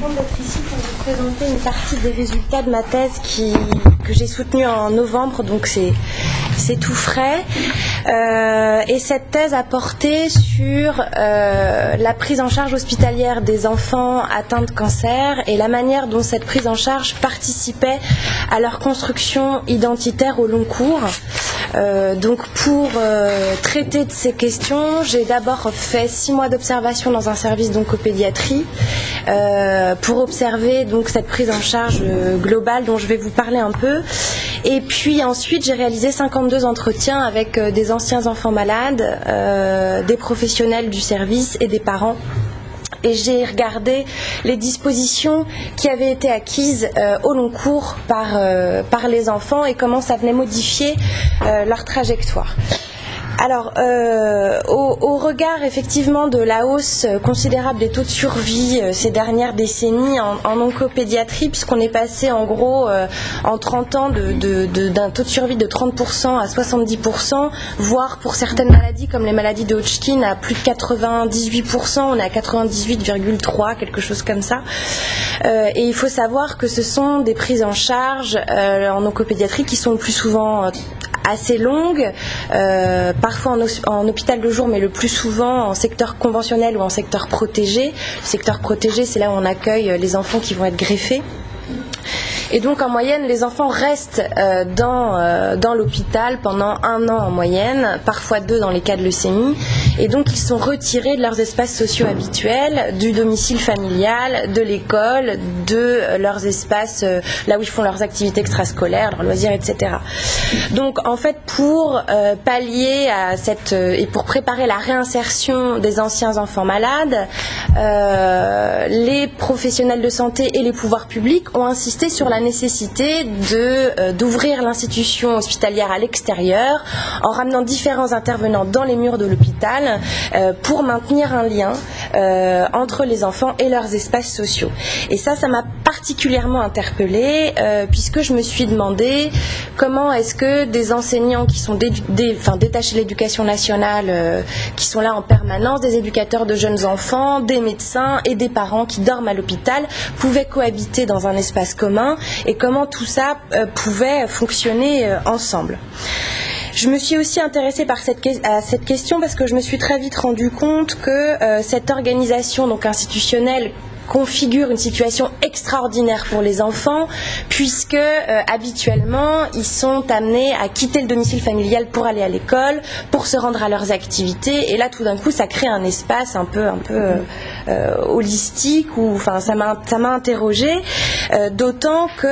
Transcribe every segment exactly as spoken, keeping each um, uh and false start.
contente d'être ici pour vous présenter une partie des résultats de ma thèse qui, que j'ai soutenue en novembre, donc c'est, c'est tout frais. Euh, et cette thèse a porté sur euh, la prise en charge hospitalière des enfants atteints de cancer et la manière dont cette prise en charge participait à leur construction identitaire au long cours. Euh, donc pour euh, traiter de ces questions, j'ai d'abord fait six mois d'observation dans un service d'oncopédiatrie euh, pour observer donc cette prise en charge euh, globale dont je vais vous parler un peu. Et puis ensuite, j'ai réalisé cinquante-deux entretiens avec euh, des anciens enfants malades, euh, des professionnels du service et des parents. Et j'ai regardé les dispositions qui avaient été acquises euh, au long cours par, euh, par les enfants et comment ça venait modifier euh, leur trajectoire. Alors, euh, au, au regard effectivement de la hausse considérable des taux de survie euh, ces dernières décennies en, en oncopédiatrie, puisqu'on est passé en gros euh, en trente ans de, de, de, d'un taux de survie de trente pour cent à soixante-dix pour cent, voire pour certaines maladies comme les maladies de Hodgkin à plus de quatre-vingt-dix-huit pour cent, on est à quatre-vingt-dix-huit virgule trois, quelque chose comme ça. Euh, et il faut savoir que ce sont des prises en charge euh, en oncopédiatrie qui sont le plus souvent euh, assez longues, euh, parfois en, en hôpital de jour, mais le plus souvent en secteur conventionnel ou en secteur protégé. Le secteur protégé, c'est là où on accueille les enfants qui vont être greffés. Et donc en moyenne, les enfants restent euh, dans, euh, dans l'hôpital pendant un an en moyenne, parfois deux dans les cas de leucémie. Et donc ils sont retirés de leurs espaces sociaux habituels, du domicile familial, de l'école, de euh, leurs espaces euh, là où ils font leurs activités extrascolaires, leurs loisirs, et cetera. Donc en fait, pour euh, pallier à cette euh, et pour préparer la réinsertion des anciens enfants malades, euh, les professionnels de santé et les pouvoirs publics ont insisté sur la nécessité de, euh, d'ouvrir l'institution hospitalière à l'extérieur en ramenant différents intervenants dans les murs de l'hôpital euh, pour maintenir un lien euh, entre les enfants et leurs espaces sociaux. Et ça, ça m'a particulièrement interpellée euh, puisque je me suis demandé comment est-ce que des enseignants qui sont dé- dé- enfin, détachés de l'éducation nationale, euh, qui sont là en permanence, des éducateurs de jeunes enfants, des médecins et des parents qui dorment à l'hôpital pouvaient cohabiter dans un espace commun et comment tout ça euh, pouvait fonctionner euh, ensemble. Je me suis aussi intéressée par cette, à cette question parce que je me suis très vite rendu compte que euh, cette organisation donc institutionnelle configure une situation extraordinaire pour les enfants puisque euh, habituellement ils sont amenés à quitter le domicile familial pour aller à l'école, pour se rendre à leurs activités et là tout d'un coup ça crée un espace un peu un peu euh, euh, holistique ou enfin ça m'a ça m'a interrogée euh, d'autant que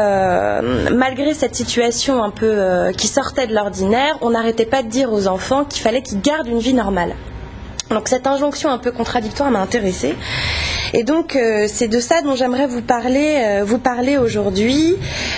euh, malgré cette situation un peu euh, qui sortait de l'ordinaire, on n'arrêtait pas de dire aux enfants qu'il fallait qu'ils gardent une vie normale. Donc cette injonction un peu contradictoire m'a intéressée. Et donc euh, c'est de ça dont j'aimerais vous parler, euh, vous parler aujourd'hui.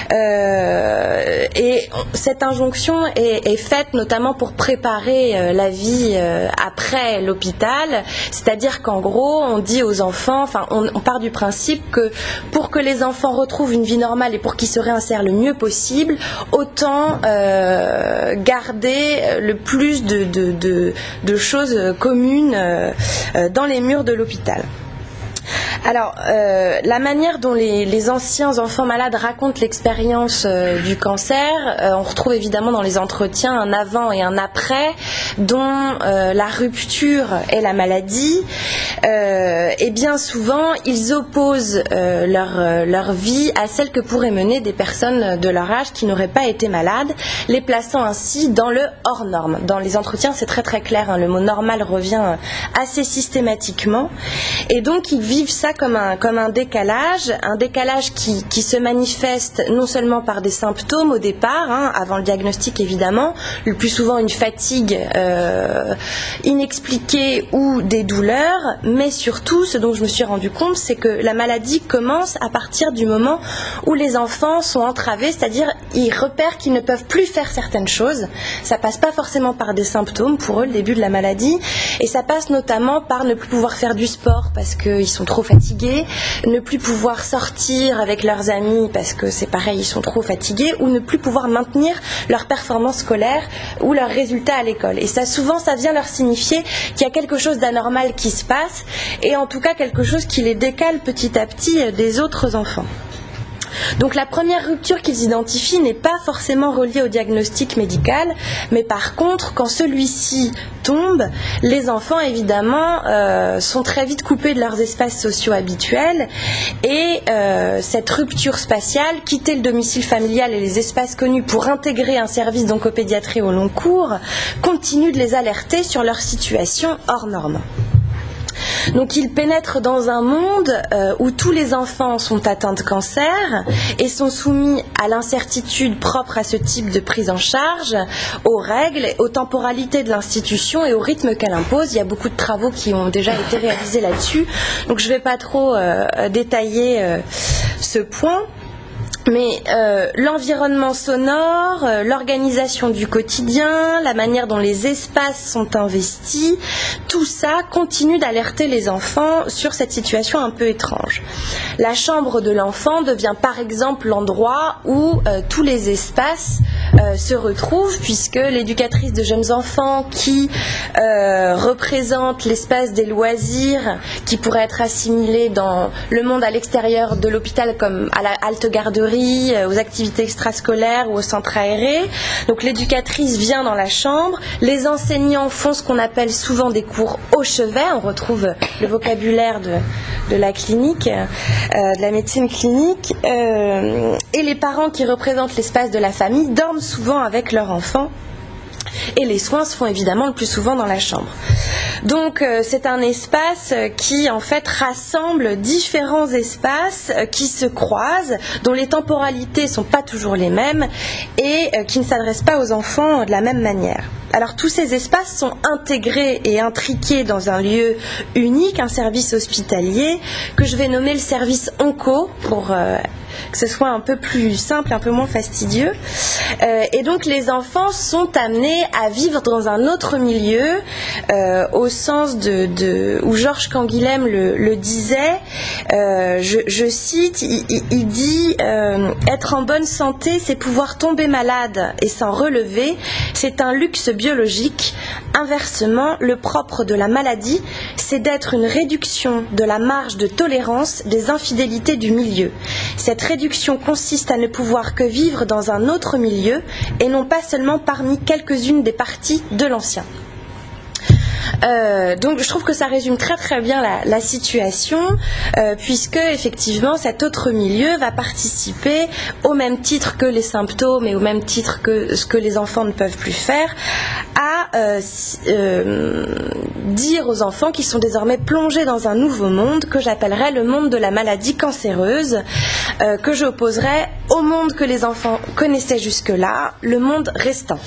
Euh, et cette injonction est, est faite notamment pour préparer euh, la vie euh, après l'hôpital. C'est-à-dire qu'en gros, on dit aux enfants, enfin on, on part du principe que pour que les enfants retrouvent une vie normale et pour qu'ils se réinsèrent le mieux possible, autant euh, garder le plus de, de, de, de choses communes euh, dans les murs de l'hôpital. Alors, euh, la manière dont les, les anciens enfants malades racontent l'expérience euh, du cancer, euh, on retrouve évidemment dans les entretiens un avant et un après, dont euh, la rupture est la maladie. Euh, et bien souvent, ils opposent euh, leur, euh, leur vie à celle que pourraient mener des personnes de leur âge qui n'auraient pas été malades, les plaçant ainsi dans le hors norme. Dans les entretiens, c'est très très clair, hein, le mot normal revient assez systématiquement. Et donc, ils vivent ça comme un, comme un décalage, un décalage qui, qui se manifeste non seulement par des symptômes au départ, hein, avant le diagnostic évidemment, le plus souvent une fatigue euh, inexpliquée ou des douleurs, mais surtout ce dont je me suis rendu compte, c'est que la maladie commence à partir du moment où les enfants sont entravés, c'est-à-dire ils repèrent qu'ils ne peuvent plus faire certaines choses. Ça passe pas forcément par des symptômes pour eux, le début de la maladie, et ça passe notamment par ne plus pouvoir faire du sport parce qu'ils sont trop fatigués, ne plus pouvoir sortir avec leurs amis parce que c'est pareil, ils sont trop fatigués, ou ne plus pouvoir maintenir leur performance scolaire ou leurs résultats à l'école. Et ça, souvent, ça vient leur signifier qu'il y a quelque chose d'anormal qui se passe, et en tout cas quelque chose qui les décale petit à petit des autres enfants. Donc la première rupture qu'ils identifient n'est pas forcément reliée au diagnostic médical, mais par contre, quand celui-ci tombe, les enfants évidemment euh, sont très vite coupés de leurs espaces sociaux habituels, et euh, cette rupture spatiale, quitter le domicile familial et les espaces connus pour intégrer un service d'oncopédiatrie au long cours, continue de les alerter sur leur situation hors norme. Donc ils pénètrent dans un monde euh, où tous les enfants sont atteints de cancer et sont soumis à l'incertitude propre à ce type de prise en charge, aux règles, aux temporalités de l'institution et au rythme qu'elle impose. Il y a beaucoup de travaux qui ont déjà été réalisés là-dessus, donc je ne vais pas trop euh, détailler euh, ce point. Mais euh, l'environnement sonore, euh, l'organisation du quotidien, la manière dont les espaces sont investis, tout ça continue d'alerter les enfants sur cette situation un peu étrange. La chambre de l'enfant devient par exemple l'endroit où euh, tous les espaces euh, se retrouvent, puisque l'éducatrice de jeunes enfants qui euh, représente l'espace des loisirs, qui pourrait être assimilé dans le monde à l'extérieur de l'hôpital comme à la halte garderie, aux activités extrascolaires ou au centre aéré. Donc l'éducatrice vient dans la chambre, les enseignants font ce qu'on appelle souvent des cours au chevet, on retrouve le vocabulaire de, de la clinique, euh, de la médecine clinique, euh, et les parents qui représentent l'espace de la famille dorment souvent avec leur enfant. Et les soins se font évidemment le plus souvent dans la chambre. Donc euh, c'est un espace qui en fait rassemble différents espaces euh, qui se croisent, dont les temporalités ne sont pas toujours les mêmes et euh, qui ne s'adressent pas aux enfants de la même manière. Alors tous ces espaces sont intégrés et intriqués dans un lieu unique, un service hospitalier que je vais nommer le service onco pour euh, que ce soit un peu plus simple, un peu moins fastidieux. Euh, et donc les enfants sont amenés à vivre dans un autre milieu, euh, au sens de, de où Georges Canguilhem le, le disait, euh, je, je cite, il, il, il dit euh, « Être en bonne santé, c'est pouvoir tomber malade et s'en relever, c'est un luxe biologique. Inversement, le propre de la maladie, c'est d'être une réduction de la marge de tolérance des infidélités du milieu. Cette réduction consiste à ne pouvoir que vivre dans un autre milieu et non pas seulement parmi quelques-unes des parties de l'ancien. » Euh, donc je trouve que ça résume très très bien la, la situation, euh, puisque effectivement cet autre milieu va participer au même titre que les symptômes et au même titre que ce que les enfants ne peuvent plus faire, à euh, euh, dire aux enfants qu'ils sont désormais plongés dans un nouveau monde que j'appellerais le monde de la maladie cancéreuse, euh, que j'opposerais au monde que les enfants connaissaient jusque-là, le monde restant.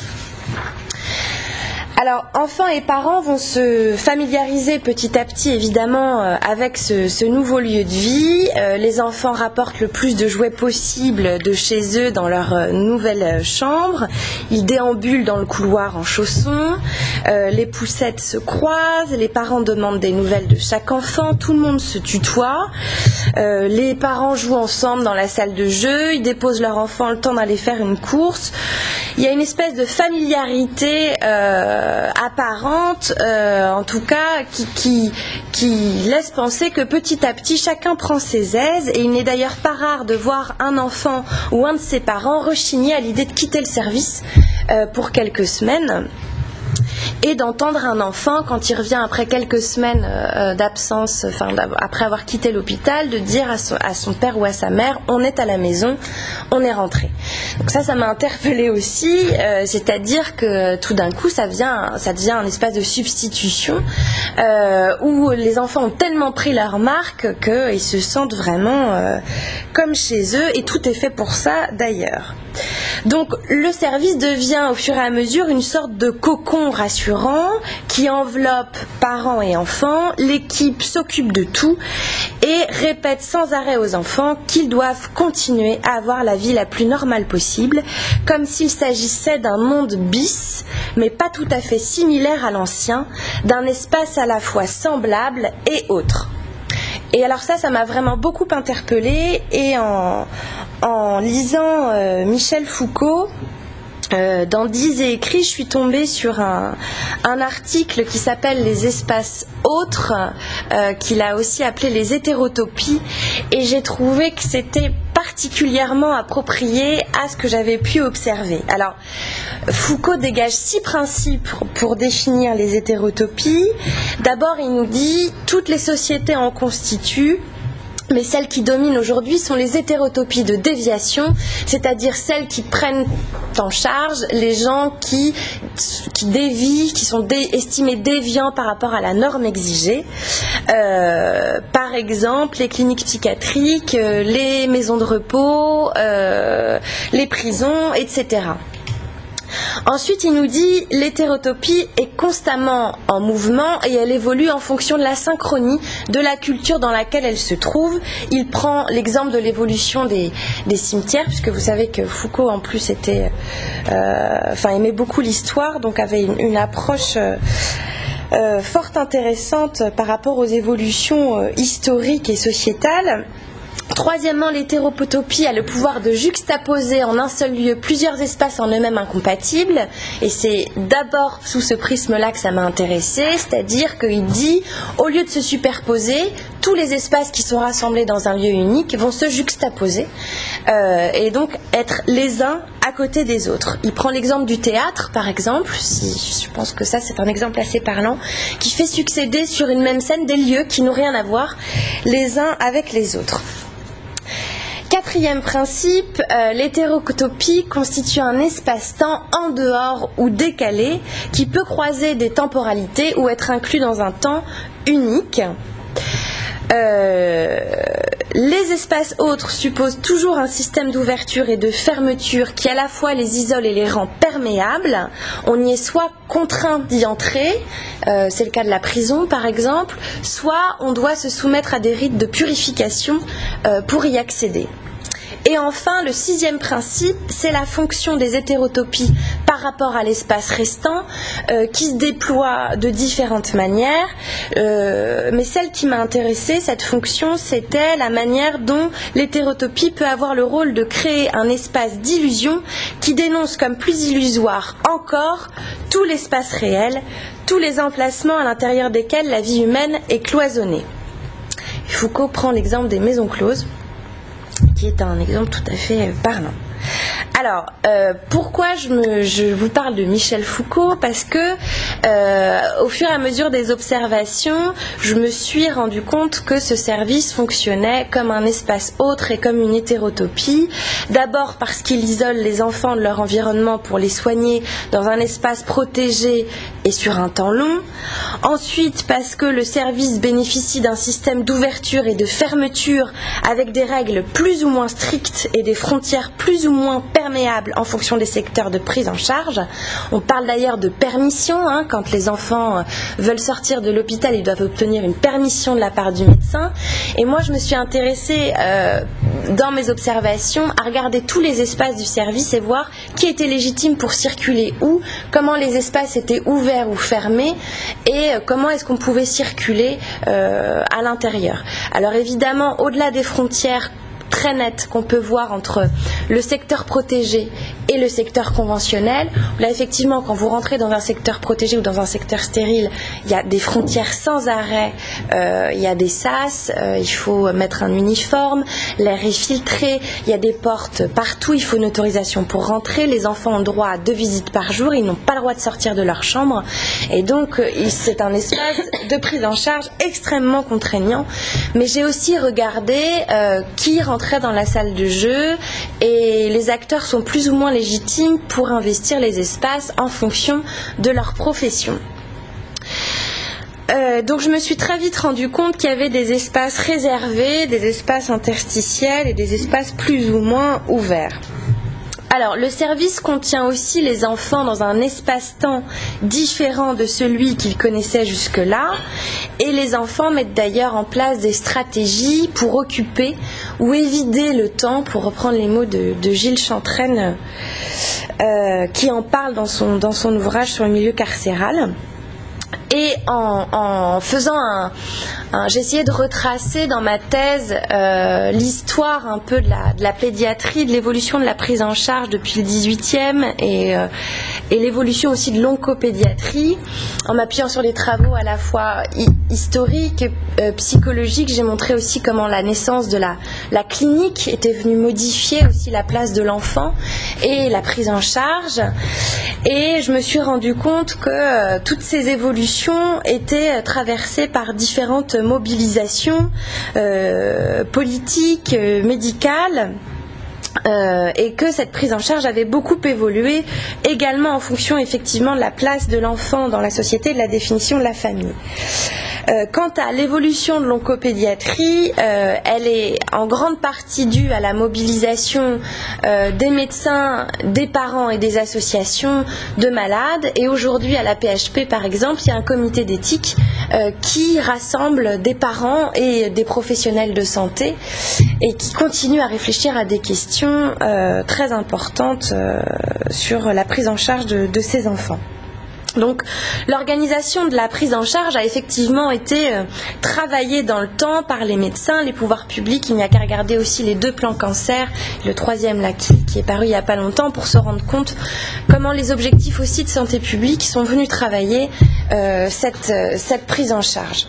Alors, enfants et parents vont se familiariser petit à petit, évidemment, euh, avec ce, ce nouveau lieu de vie. Euh, les enfants rapportent le plus de jouets possible de chez eux dans leur euh, nouvelle chambre. Ils déambulent dans le couloir en chaussons. Euh, les poussettes se croisent. Les parents demandent des nouvelles de chaque enfant. Tout le monde se tutoie. Euh, les parents jouent ensemble dans la salle de jeu. Ils déposent leur enfant le temps d'aller faire une course. Il y a une espèce de familiarité euh, apparente, euh, en tout cas, qui, qui, qui laisse penser que petit à petit, chacun prend ses aises, et il n'est d'ailleurs pas rare de voir un enfant ou un de ses parents rechigner à l'idée de quitter le service euh, pour quelques semaines. Et d'entendre un enfant, quand il revient après quelques semaines euh, d'absence, enfin, après avoir quitté l'hôpital, de dire à son, à son père ou à sa mère « on est à la maison, on est rentré ». Donc ça, ça m'a interpellée aussi, euh, c'est-à-dire que tout d'un coup, ça, vient, ça devient un espace de substitution euh, où les enfants ont tellement pris leur marque qu'ils se sentent vraiment euh, comme chez eux, et tout est fait pour ça d'ailleurs. Donc le service devient au fur et à mesure une sorte de cocon rassurant qui enveloppe parents et enfants. L'équipe s'occupe de tout et répète sans arrêt aux enfants qu'ils doivent continuer à avoir la vie la plus normale possible, comme s'il s'agissait d'un monde bis, mais pas tout à fait similaire à l'ancien, d'un espace à la fois semblable et autre. Et alors ça, ça m'a vraiment beaucoup interpellée, et en, en lisant euh, Michel Foucault, Euh, dans Dise et écrit, je suis tombée sur un, un article qui s'appelle Les espaces autres, euh, qu'il a aussi appelé les hétérotopies, et j'ai trouvé que c'était particulièrement approprié à ce que j'avais pu observer. Alors, Foucault dégage six principes pour définir les hétérotopies. D'abord, il nous dit « toutes les sociétés en constituent », mais celles qui dominent aujourd'hui sont les hétérotopies de déviation, c'est-à-dire celles qui prennent en charge les gens qui, qui dévient, qui sont dé, estimés déviants par rapport à la norme exigée. Euh, par exemple, les cliniques psychiatriques, les maisons de repos, euh, les prisons, et cetera. Ensuite, il nous dit l'hétérotopie est constamment en mouvement et elle évolue en fonction de la synchronie de la culture dans laquelle elle se trouve. Il prend l'exemple de l'évolution des, des cimetières, puisque vous savez que Foucault en plus était, euh, enfin aimait beaucoup l'histoire, donc avait une, une approche euh, euh, fort intéressante par rapport aux évolutions euh, historiques et sociétales. Troisièmement, l'hétérotopie a le pouvoir de juxtaposer en un seul lieu plusieurs espaces en eux-mêmes incompatibles, et c'est d'abord sous ce prisme-là que ça m'a intéressée, c'est-à-dire qu'il dit, au lieu de se superposer, tous les espaces qui sont rassemblés dans un lieu unique vont se juxtaposer, euh, et donc être les uns à côté des autres. Il prend l'exemple du théâtre, par exemple, si, je pense que ça c'est un exemple assez parlant, qui fait succéder sur une même scène des lieux qui n'ont rien à voir les uns avec les autres. Quatrième principe, euh, l'hétérotopie constitue un espace-temps en dehors ou décalé qui peut croiser des temporalités ou être inclus dans un temps unique. Euh, les espaces autres supposent toujours un système d'ouverture et de fermeture qui à la fois les isole et les rend perméables. On y est soit contraint d'y entrer, euh, c'est le cas de la prison par exemple, soit on doit se soumettre à des rites de purification euh, pour y accéder. Et enfin, le sixième principe, c'est la fonction des hétérotopies par rapport à l'espace restant, euh, qui se déploie de différentes manières. Euh, mais celle qui m'a intéressée, cette fonction, c'était la manière dont l'hétérotopie peut avoir le rôle de créer un espace d'illusion qui dénonce comme plus illusoire encore tout l'espace réel, tous les emplacements à l'intérieur desquels la vie humaine est cloisonnée. Foucault prend l'exemple des maisons closes, qui est un exemple tout à fait parlant. Alors, euh, pourquoi je, me, je vous parle de Michel Foucault? Parce que, euh, au fur et à mesure des observations, je me suis rendu compte que ce service fonctionnait comme un espace autre et comme une hétérotopie. D'abord parce qu'il isole les enfants de leur environnement pour les soigner dans un espace protégé et sur un temps long. Ensuite, parce que le service bénéficie d'un système d'ouverture et de fermeture avec des règles plus ou moins strictes et des frontières plus ou moins perméables en fonction des secteurs de prise en charge. On parle d'ailleurs de permission, hein, quand les enfants veulent sortir de l'hôpital, ils doivent obtenir une permission de la part du médecin. Et moi, je me suis intéressée euh, dans mes observations à regarder tous les espaces du service et voir qui était légitime pour circuler où, comment les espaces étaient ouverts ou fermés et euh, comment est-ce qu'on pouvait circuler euh, à l'intérieur. Alors évidemment, au-delà des frontières très nette qu'on peut voir entre le secteur protégé et le secteur conventionnel. Là, effectivement, quand vous rentrez dans un secteur protégé ou dans un secteur stérile, il y a des frontières sans arrêt, euh, il y a des sas, euh, il faut mettre un uniforme, l'air est filtré, il y a des portes partout, il faut une autorisation pour rentrer. Les enfants ont droit à deux visites par jour, ils n'ont pas le droit de sortir de leur chambre. Et donc, c'est un espace de prise en charge extrêmement contraignant. Mais j'ai aussi regardé euh, qui rentre dans la salle de jeu et les acteurs sont plus ou moins légitimes pour investir les espaces en fonction de leur profession. Euh, donc je me suis très vite rendu compte qu'il y avait des espaces réservés, des espaces interstitiels et des espaces plus ou moins ouverts. Alors, le service contient aussi les enfants dans un espace-temps différent de celui qu'ils connaissaient jusque-là. Et les enfants mettent d'ailleurs en place des stratégies pour occuper ou éviter le temps, pour reprendre les mots de, de Gilles Chantraine, euh, qui en parle dans son, dans son ouvrage sur le milieu carcéral. Et en, en faisant un, un j'ai essayé de retracer dans ma thèse euh, l'histoire un peu de la, de la pédiatrie, de l'évolution de la prise en charge depuis le dix-huitième et, euh, et l'évolution aussi de l'oncopédiatrie. En m'appuyant sur des travaux à la fois hi- historiques et euh, psychologiques, j'ai montré aussi comment la naissance de la, la clinique était venue modifier aussi la place de l'enfant et la prise en charge. Et je me suis rendu compte que euh, toutes ces évolutions étaient traversées par différentes mobilisations euh, politiques, euh, médicales. Euh, et que cette prise en charge avait beaucoup évolué également en fonction effectivement de la place de l'enfant dans la société et de la définition de la famille. Euh, quant à l'évolution de l'oncopédiatrie, euh, elle est en grande partie due à la mobilisation euh, des médecins, des parents et des associations de malades. Et aujourd'hui, à la P H P, par exemple, il y a un comité d'éthique euh, qui rassemble des parents et des professionnels de santé et qui continue à réfléchir à des questions euh, très importantes euh, sur la prise en charge de, de ces enfants. Donc l'organisation de la prise en charge a effectivement été euh, travaillée dans le temps par les médecins, les pouvoirs publics. Il n'y a qu'à regarder aussi les deux plans cancer, le troisième là qui, qui est paru il n'y a pas longtemps, pour se rendre compte comment les objectifs aussi de santé publique sont venus travailler euh, cette, euh, cette prise en charge.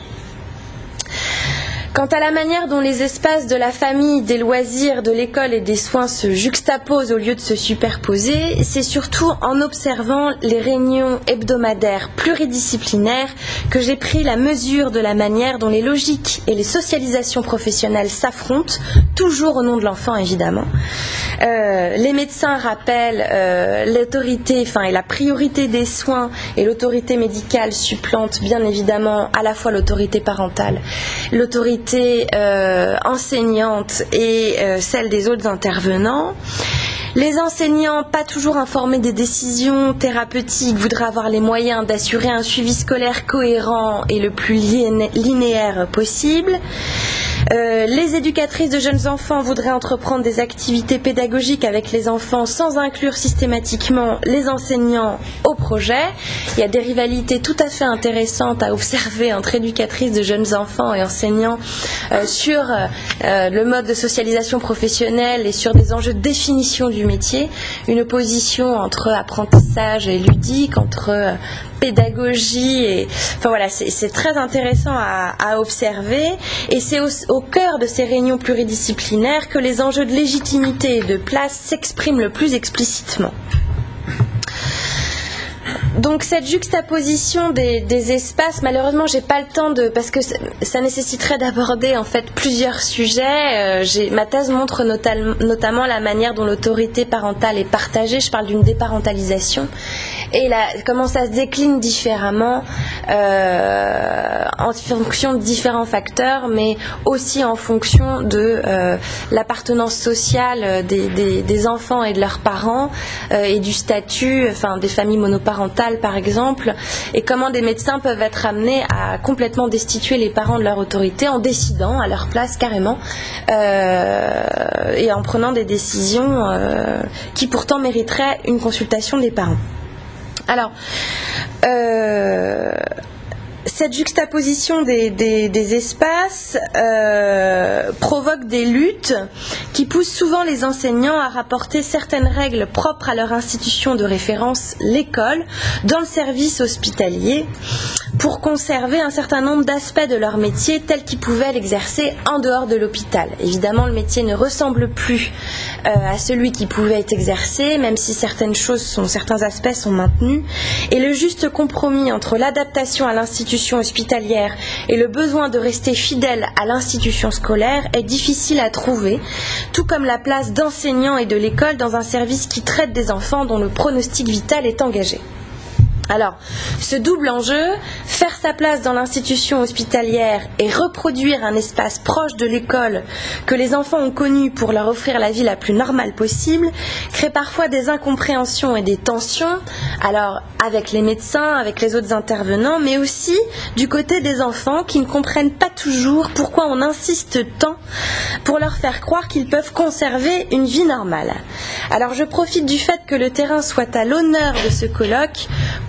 Quant à la manière dont les espaces de la famille, des loisirs, de l'école et des soins se juxtaposent au lieu de se superposer, c'est surtout en observant les réunions hebdomadaires pluridisciplinaires que j'ai pris la mesure de la manière dont les logiques et les socialisations professionnelles s'affrontent, toujours au nom de l'enfant évidemment. Euh, les médecins rappellent euh, l'autorité, enfin et la priorité des soins, et l'autorité médicale supplante bien évidemment à la fois l'autorité parentale, l'autorité Euh, enseignante et euh, celle des autres intervenants. Les enseignants, pas toujours informés des décisions thérapeutiques, voudraient avoir les moyens d'assurer un suivi scolaire cohérent et le plus linéaire possible. Euh, les éducatrices de jeunes enfants voudraient entreprendre des activités pédagogiques avec les enfants sans inclure systématiquement les enseignants au projet. Il y a des rivalités tout à fait intéressantes à observer entre éducatrices de jeunes enfants et enseignants euh, sur euh, le mode de socialisation professionnelle et sur des enjeux de définition du métier. Une opposition entre apprentissage et ludique, entre euh, pédagogie et enfin voilà, c'est, c'est très intéressant à, à observer et c'est au, au cœur de ces réunions pluridisciplinaires que les enjeux de légitimité et de place s'expriment le plus explicitement. Donc cette juxtaposition des, des espaces, malheureusement j'ai pas le temps de, parce que ça, ça nécessiterait d'aborder en fait plusieurs sujets. Euh, j'ai, ma thèse montre notam, notamment la manière dont l'autorité parentale est partagée. Je parle d'une déparentalisation et la, comment ça se décline différemment euh, en fonction de différents facteurs, mais aussi en fonction de euh, l'appartenance sociale des, des, des enfants et de leurs parents euh, et du statut, enfin des familles monoparentales par exemple, et comment des médecins peuvent être amenés à complètement destituer les parents de leur autorité en décidant à leur place carrément euh, et en prenant des décisions euh, qui pourtant mériteraient une consultation des parents. Alors, euh, cette juxtaposition des, des, des espaces euh, provoque des luttes qui poussent souvent les enseignants à rapporter certaines règles propres à leur institution de référence, l'école, dans le service hospitalier, pour conserver un certain nombre d'aspects de leur métier tels qu'ils pouvaient l'exercer en dehors de l'hôpital. Évidemment, le métier ne ressemble plus euh, à celui qui pouvait être exercé, même si certaines choses sont, certains aspects sont maintenus. Et le juste compromis entre l'adaptation à l'institution hospitalière et le besoin de rester fidèle à l'institution scolaire est difficile à trouver, tout comme la place d'enseignants et de l'école dans un service qui traite des enfants dont le pronostic vital est engagé. Alors, ce double enjeu, faire sa place dans l'institution hospitalière et reproduire un espace proche de l'école que les enfants ont connu pour leur offrir la vie la plus normale possible, crée parfois des incompréhensions et des tensions, alors avec les médecins, avec les autres intervenants, mais aussi du côté des enfants qui ne comprennent pas toujours pourquoi on insiste tant pour leur faire croire qu'ils peuvent conserver une vie normale. Alors je profite du fait que le terrain soit à l'honneur de ce colloque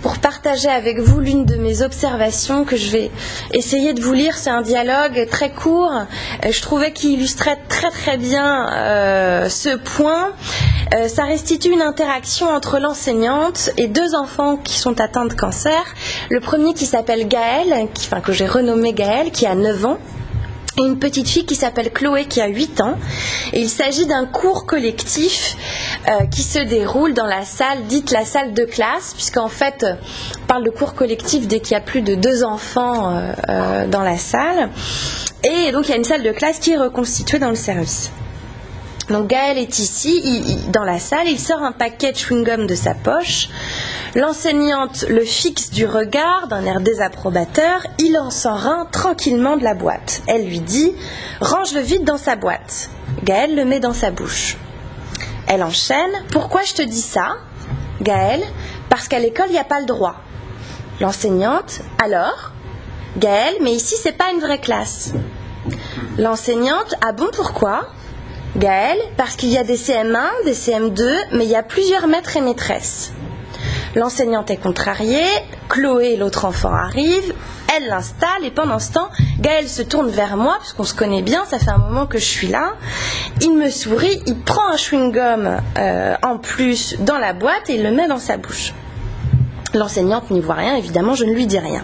pour partager avec vous l'une de mes observations que je vais essayer de vous lire. C'est un dialogue très court. Je trouvais qu'il illustrait très très bien euh, ce point. Euh, ça restitue une interaction entre l'enseignante et deux enfants qui sont atteints de cancer. Le premier qui s'appelle Gaël, qui, enfin, que j'ai renommé Gaël, qui a neuf ans. Et une petite fille qui s'appelle Chloé qui a huit ans. Et il s'agit d'un cours collectif euh, qui se déroule dans la salle dite la salle de classe, puisqu'en fait on parle de cours collectif dès qu'il y a plus de deux enfants euh, euh, dans la salle. Et donc il y a une salle de classe qui est reconstituée dans le service. Donc Gaël est ici, il, il, dans la salle, il sort un paquet de chewing-gum de sa poche. L'enseignante le fixe du regard d'un air désapprobateur, il en sort un tranquillement de la boîte. Elle lui dit « Range-le vite dans sa boîte ». Gaël le met dans sa bouche. Elle enchaîne « Pourquoi je te dis ça ?» Gaël « Parce qu'à l'école, il n'y a pas le droit ». L'enseignante « Alors ?» Gaël « Mais ici, c'est pas une vraie classe ». L'enseignante « Ah bon, pourquoi ?» Gaël, parce qu'il y a des C M un, des C M deux, mais il y a plusieurs maîtres et maîtresses. L'enseignante est contrariée, Chloé, l'autre enfant, arrive, elle l'installe et pendant ce temps, Gaël se tourne vers moi, puisqu'on se connaît bien, ça fait un moment que je suis là. Il me sourit, il prend un chewing-gum euh, en plus dans la boîte et il le met dans sa bouche. L'enseignante n'y voit rien, évidemment, je ne lui dis rien.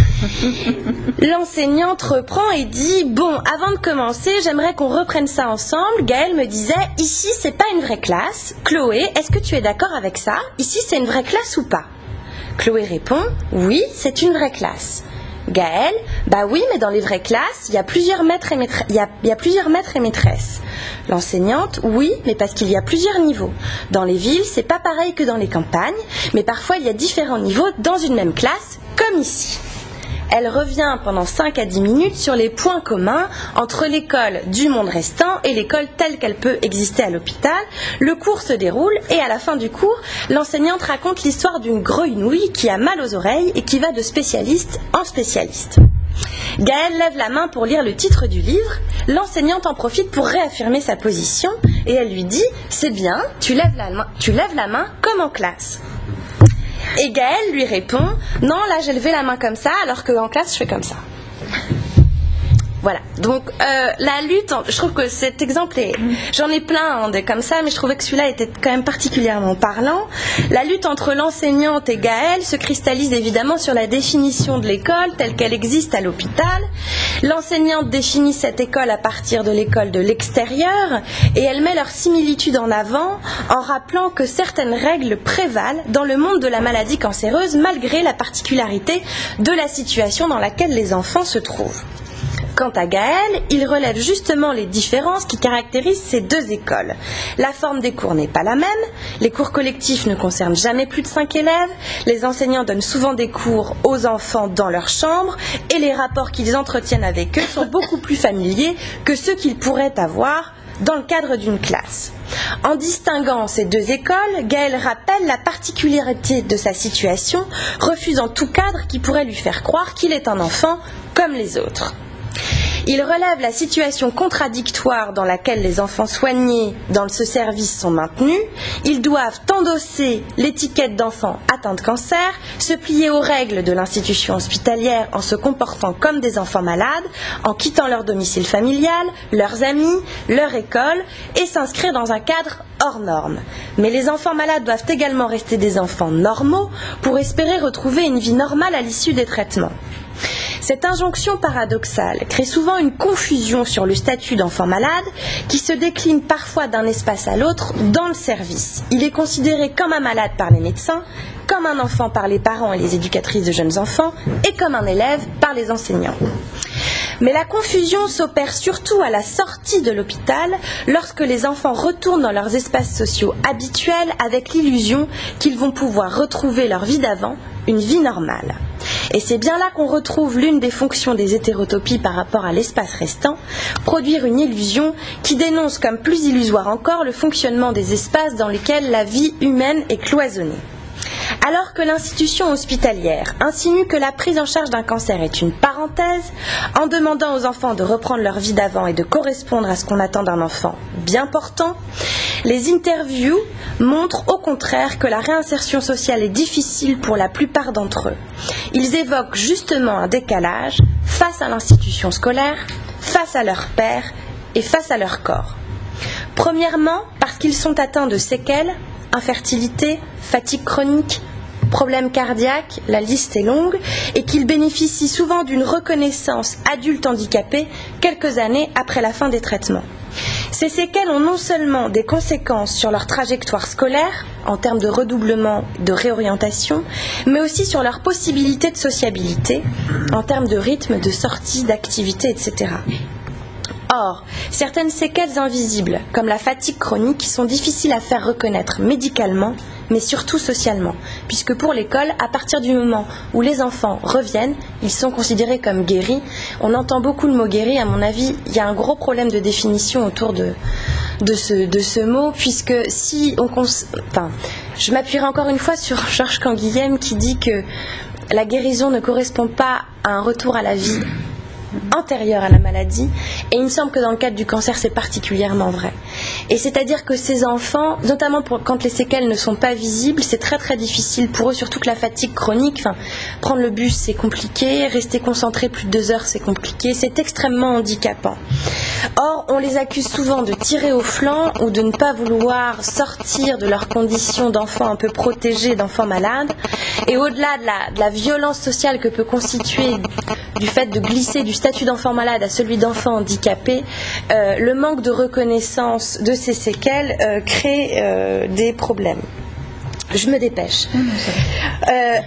L'enseignante reprend et dit « Bon, avant de commencer, j'aimerais qu'on reprenne ça ensemble. » Gaël me disait « Ici, c'est pas une vraie classe. Chloé, est-ce que tu es d'accord avec ça? Ici, c'est une vraie classe ou pas ?» Chloé répond « Oui, c'est une vraie classe. » Gaël, bah oui, mais dans les vraies classes, il y a plusieurs maîtres et maîtresses. Il y a, il y a plusieurs maîtres et maîtresses. L'enseignante, oui, mais parce qu'il y a plusieurs niveaux. Dans les villes, c'est pas pareil que dans les campagnes, mais parfois il y a différents niveaux dans une même classe, comme ici. Elle revient pendant cinq à dix minutes sur les points communs entre l'école du monde restant et l'école telle qu'elle peut exister à l'hôpital. Le cours se déroule et à la fin du cours, l'enseignante raconte l'histoire d'une grenouille qui a mal aux oreilles et qui va de spécialiste en spécialiste. Gaël lève la main pour lire le titre du livre. L'enseignante en profite pour réaffirmer sa position et elle lui dit « C'est bien, tu lèves la main, tu lèves la main comme en classe ». Et Gaël lui répond « Non, là j'ai levé la main comme ça, alors qu'en classe je fais comme ça. » Voilà, donc euh, la lutte, je trouve que cet exemple est, j'en ai plein hein, de comme ça, mais je trouvais que celui-là était quand même particulièrement parlant. La lutte entre l'enseignante et Gaël se cristallise évidemment sur la définition de l'école telle qu'elle existe à l'hôpital. L'enseignante définit cette école à partir de l'école de l'extérieur et elle met leur similitude en avant en rappelant que certaines règles prévalent dans le monde de la maladie cancéreuse malgré la particularité de la situation dans laquelle les enfants se trouvent. Quant à Gaël, il relève justement les différences qui caractérisent ces deux écoles. La forme des cours n'est pas la même, les cours collectifs ne concernent jamais plus de cinq élèves, les enseignants donnent souvent des cours aux enfants dans leur chambre et les rapports qu'ils entretiennent avec eux sont beaucoup plus familiers que ceux qu'ils pourraient avoir dans le cadre d'une classe. En distinguant ces deux écoles, Gaël rappelle la particularité de sa situation, refusant tout cadre qui pourrait lui faire croire qu'il est un enfant comme les autres. Il relève la situation contradictoire dans laquelle les enfants soignés dans ce service sont maintenus. Ils doivent endosser l'étiquette d'enfants atteints de cancer, se plier aux règles de l'institution hospitalière en se comportant comme des enfants malades, en quittant leur domicile familial, leurs amis, leur école et s'inscrire dans un cadre hors norme. Mais les enfants malades doivent également rester des enfants normaux pour espérer retrouver une vie normale à l'issue des traitements. Cette injonction paradoxale crée souvent une confusion sur le statut d'enfant malade qui se décline parfois d'un espace à l'autre dans le service. Il est considéré comme un malade par les médecins, comme un enfant par les parents et les éducatrices de jeunes enfants et comme un élève par les enseignants. Mais la confusion s'opère surtout à la sortie de l'hôpital lorsque les enfants retournent dans leurs espaces sociaux habituels avec l'illusion qu'ils vont pouvoir retrouver leur vie d'avant, une vie normale. Et c'est bien là qu'on retrouve l'une des fonctions des hétérotopies par rapport à l'espace restant, produire une illusion qui dénonce comme plus illusoire encore le fonctionnement des espaces dans lesquels la vie humaine est cloisonnée. Alors que l'institution hospitalière insinue que la prise en charge d'un cancer est une parenthèse, en demandant aux enfants de reprendre leur vie d'avant et de correspondre à ce qu'on attend d'un enfant bien portant, les interviews montrent au contraire que la réinsertion sociale est difficile pour la plupart d'entre eux. Ils évoquent justement un décalage face à l'institution scolaire, face à leurs pairs et face à leur corps. Premièrement, parce qu'ils sont atteints de séquelles, infertilité, fatigue chronique, problèmes cardiaques, la liste est longue, et qu'ils bénéficient souvent d'une reconnaissance adulte handicapé quelques années après la fin des traitements. Ces séquelles ont non seulement des conséquences sur leur trajectoire scolaire, en termes de redoublement, de réorientation, mais aussi sur leur possibilité de sociabilité, en termes de rythme, de sortie, d'activité, et cetera. Or, certaines séquelles invisibles, comme la fatigue chronique, sont difficiles à faire reconnaître médicalement, mais surtout socialement, puisque pour l'école, à partir du moment où les enfants reviennent, ils sont considérés comme guéris. On entend beaucoup le mot guéri, à mon avis, il y a un gros problème de définition autour de, de, ce, de ce mot, puisque si on... Cons... Enfin, je m'appuierai encore une fois sur Georges Canguilhem qui dit que la guérison ne correspond pas à un retour à la vie antérieure à la maladie, et il me semble que dans le cadre du cancer c'est particulièrement vrai. Et c'est-à-dire que ces enfants, notamment pour, quand les séquelles ne sont pas visibles, c'est très très difficile pour eux, surtout que la fatigue chronique, enfin, prendre le bus c'est compliqué, rester concentré plus de deux heures c'est compliqué, c'est extrêmement handicapant. Or, on les accuse souvent de tirer au flanc ou de ne pas vouloir sortir de leur condition d'enfants un peu protégés, d'enfants malades, et au-delà de la, de la violence sociale que peut constituer du fait de glisser du statut d'enfant malade à celui d'enfant handicapé, euh, le manque de reconnaissance de ces séquelles euh, crée euh, des problèmes. Je me dépêche. Euh,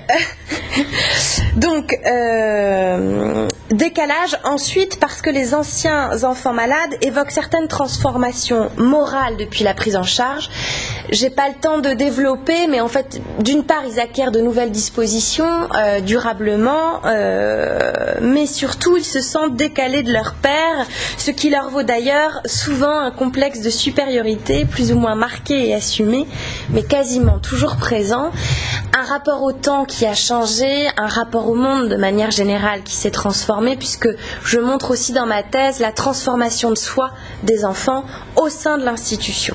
donc, euh, décalage ensuite parce que les anciens enfants malades évoquent certaines transformations morales depuis la prise en charge. J'ai pas le temps de développer, mais en fait, d'une part, ils acquièrent de nouvelles dispositions euh, durablement, euh, mais surtout, ils se sentent décalés de leur père, ce qui leur vaut d'ailleurs souvent un complexe de supériorité, plus ou moins marqué et assumé, mais quasiment toujours présent, un rapport au temps qui a changé, un rapport au monde de manière générale qui s'est transformé, puisque je montre aussi dans ma thèse la transformation de soi des enfants au sein de l'institution.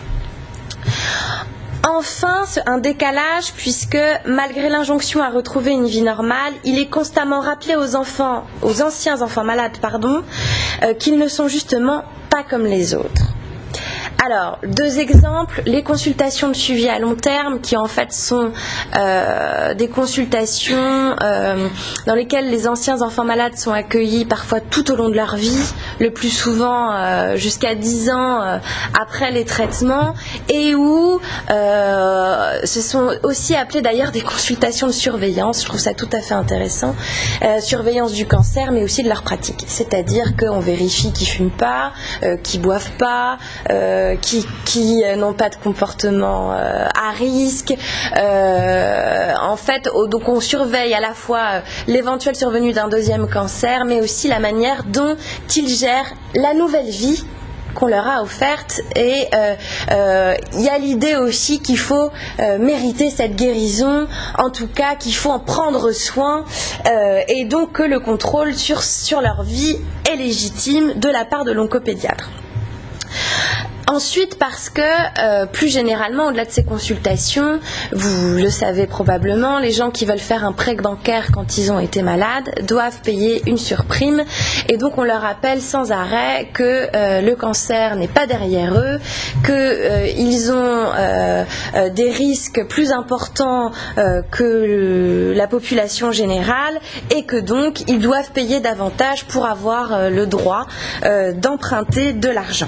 Enfin, un décalage, puisque malgré l'injonction à retrouver une vie normale, il est constamment rappelé aux enfants, aux anciens enfants malades, pardon, euh, qu'ils ne sont justement pas comme les autres. Alors, deux exemples, les consultations de suivi à long terme qui en fait sont euh, des consultations euh, dans lesquelles les anciens enfants malades sont accueillis parfois tout au long de leur vie, le plus souvent euh, jusqu'à dix ans euh, après les traitements, et où euh, ce sont aussi appelées d'ailleurs des consultations de surveillance, je trouve ça tout à fait intéressant, euh, surveillance du cancer mais aussi de leur pratique, c'est-à-dire qu'on vérifie qu'ils ne fument pas, euh, qu'ils ne boivent pas, euh, qui, qui euh, n'ont pas de comportement euh, à risque. Euh, en fait, au, donc on surveille à la fois euh, l'éventuelle survenue d'un deuxième cancer, mais aussi la manière dont ils gèrent la nouvelle vie qu'on leur a offerte. Et euh, euh, y a l'idée aussi qu'il faut euh, mériter cette guérison, en tout cas qu'il faut en prendre soin, euh, et donc que le contrôle sur, sur leur vie est légitime de la part de l'oncopédiatre. Ensuite, parce que, euh, plus généralement, au-delà de ces consultations, vous le savez probablement, les gens qui veulent faire un prêt bancaire quand ils ont été malades doivent payer une surprime, et donc on leur rappelle sans arrêt que euh, le cancer n'est pas derrière eux, qu'ils euh, ont euh, euh, des risques plus importants euh, que le, la population générale, et que donc ils doivent payer davantage pour avoir euh, le droit euh, d'emprunter de l'argent.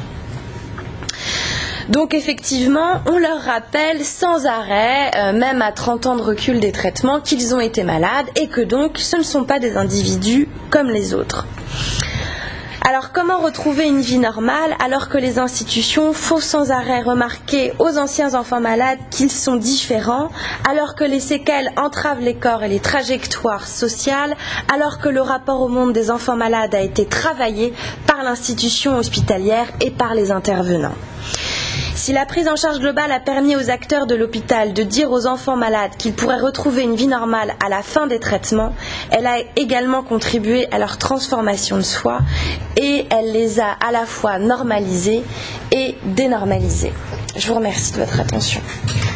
Donc effectivement, on leur rappelle sans arrêt, euh, même à trente ans de recul des traitements, qu'ils ont été malades et que donc ce ne sont pas des individus comme les autres. Alors comment retrouver une vie normale alors que les institutions font sans arrêt remarquer aux anciens enfants malades qu'ils sont différents, alors que les séquelles entravent les corps et les trajectoires sociales, alors que le rapport au monde des enfants malades a été travaillé par l'institution hospitalière et par les intervenants. Si la prise en charge globale a permis aux acteurs de l'hôpital de dire aux enfants malades qu'ils pourraient retrouver une vie normale à la fin des traitements, elle a également contribué à leur transformation de soi et elle les a à la fois normalisés et dénormalisés. Je vous remercie de votre attention.